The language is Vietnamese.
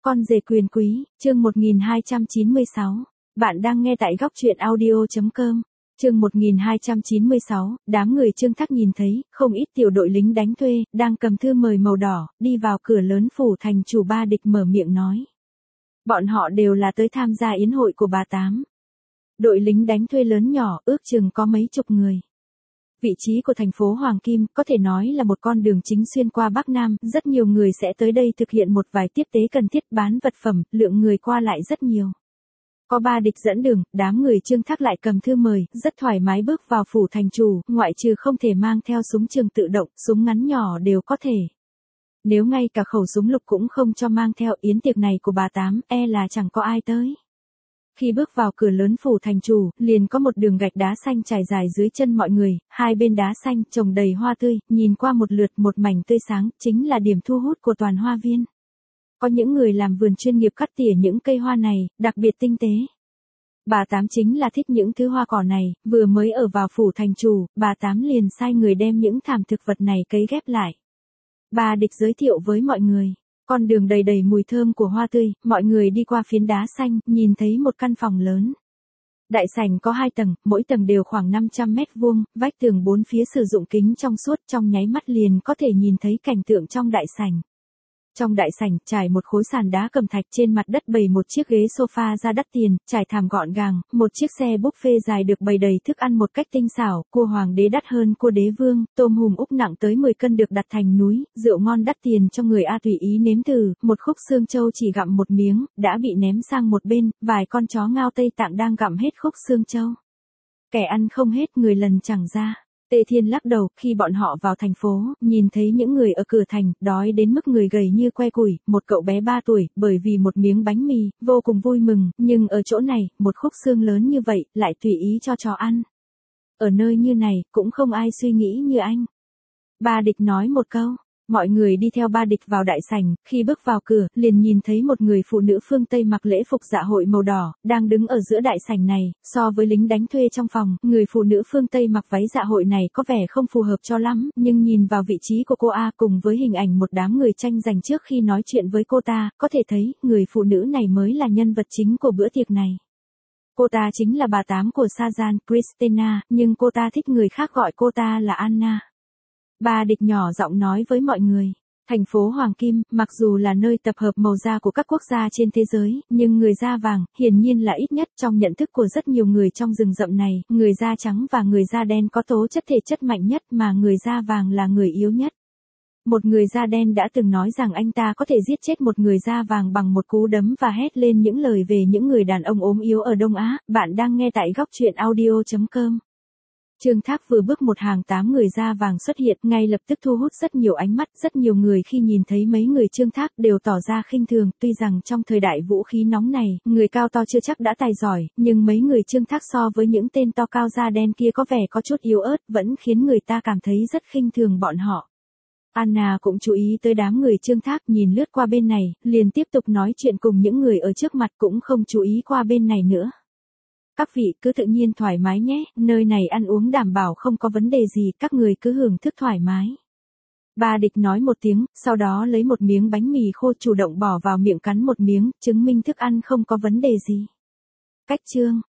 Con rể quyền quý, chương 1296. Bạn đang nghe tại góc truyện audio.com. Chương 1296, đám người Trương Thác nhìn thấy, không ít tiểu đội lính đánh thuê, đang cầm thư mời màu đỏ, đi vào cửa lớn phủ thành chủ Ba Địch mở miệng nói. Bọn họ đều là tới tham gia yến hội của bà Tám. Đội lính đánh thuê lớn nhỏ, ước chừng có mấy chục người. Vị trí của thành phố Hoàng Kim có thể nói là một con đường chính xuyên qua Bắc Nam, rất nhiều người sẽ tới đây thực hiện một vài tiếp tế cần thiết bán vật phẩm, lượng người qua lại rất nhiều. Có Ba Địch dẫn đường, đám người Trương Thác lại cầm thư mời, rất thoải mái bước vào phủ thành chủ, ngoại trừ không thể mang theo súng trường tự động, súng ngắn nhỏ đều có thể. Nếu ngay cả khẩu súng lục cũng không cho mang theo, yến tiệc này của bà Tám, là chẳng có ai tới. Khi bước vào cửa lớn phủ thành chủ, liền có một đường gạch đá xanh trải dài dưới chân mọi người, hai bên đá xanh trồng đầy hoa tươi, nhìn qua một lượt một mảnh tươi sáng, chính là điểm thu hút của toàn hoa viên. Có những người làm vườn chuyên nghiệp cắt tỉa những cây hoa này, đặc biệt tinh tế. Bà Tám chính là thích những thứ hoa cỏ này, vừa mới ở vào phủ thành chủ, bà Tám liền sai người đem những thảm thực vật này cấy ghép lại. Ba Địch giới thiệu với mọi người. Con đường đầy đầy mùi thơm của hoa tươi, mọi người đi qua phiến đá xanh, nhìn thấy một căn phòng lớn. Đại sảnh có 2 tầng, mỗi tầng đều khoảng 500 mét vuông, vách tường 4 phía sử dụng kính trong suốt, trong nháy mắt liền có thể nhìn thấy cảnh tượng trong đại sảnh. Trong đại sảnh, trải một khối sàn đá cẩm thạch, trên mặt đất bày một chiếc ghế sofa da đắt tiền, trải thảm gọn gàng, một chiếc xe buffet dài được bày đầy thức ăn một cách tinh xảo, cua hoàng đế đắt hơn cua đế vương, tôm hùm Úc nặng tới 10 cân được đặt thành núi, rượu ngon đắt tiền cho người A tùy ý nếm thử, một khúc xương trâu chỉ gặm một miếng, đã bị ném sang một bên, vài con chó ngao Tây Tạng đang gặm hết khúc xương trâu. Kẻ ăn không hết, người lần chẳng ra. Tề Thiên lắc đầu, khi bọn họ vào thành phố, nhìn thấy những người ở cửa thành, đói đến mức người gầy như que củi, một cậu bé 3 tuổi, bởi vì một miếng bánh mì, vô cùng vui mừng, nhưng ở chỗ này, một khúc xương lớn như vậy, lại tùy ý cho chó ăn. Ở nơi như này, cũng không ai suy nghĩ như anh. Ba Địch nói một câu. Mọi người đi theo Ba Địch vào đại sảnh, khi bước vào cửa, liền nhìn thấy một người phụ nữ phương Tây mặc lễ phục dạ hội màu đỏ, đang đứng ở giữa đại sảnh này, so với lính đánh thuê trong phòng, người phụ nữ phương Tây mặc váy dạ hội này có vẻ không phù hợp cho lắm, nhưng nhìn vào vị trí của cô cùng với hình ảnh một đám người tranh giành trước khi nói chuyện với cô ta, có thể thấy, người phụ nữ này mới là nhân vật chính của bữa tiệc này. Cô ta chính là bà Tám của Sajan, Christina, nhưng cô ta thích người khác gọi cô ta là Anna. Ba Địch nhỏ giọng nói với mọi người, thành phố Hoàng Kim, mặc dù là nơi tập hợp màu da của các quốc gia trên thế giới, nhưng người da vàng, hiển nhiên là ít nhất trong nhận thức của rất nhiều người trong rừng rậm này, người da trắng và người da đen có tố chất thể chất mạnh nhất mà người da vàng là người yếu nhất. Một người da đen đã từng nói rằng anh ta có thể giết chết một người da vàng bằng một cú đấm và hét lên những lời về những người đàn ông ốm yếu ở Đông Á. Bạn đang nghe tại góc truyện audio.com. Trương Thác vừa bước một hàng 8 người da vàng xuất hiện, ngay lập tức thu hút rất nhiều ánh mắt, rất nhiều người khi nhìn thấy mấy người Trương Thác đều tỏ ra khinh thường, tuy rằng trong thời đại vũ khí nóng này, người cao to chưa chắc đã tài giỏi, nhưng mấy người Trương Thác so với những tên to cao da đen kia có vẻ có chút yếu ớt, vẫn khiến người ta cảm thấy rất khinh thường bọn họ. Anna cũng chú ý tới đám người Trương Thác, nhìn lướt qua bên này, liền tiếp tục nói chuyện cùng những người ở trước mặt, cũng không chú ý qua bên này nữa. Các vị cứ tự nhiên thoải mái nhé, nơi này ăn uống đảm bảo không có vấn đề gì, các người cứ hưởng thức thoải mái. Ba Địch nói một tiếng, sau đó lấy một miếng bánh mì khô chủ động bỏ vào miệng cắn một miếng, chứng minh thức ăn không có vấn đề gì. Cách chương,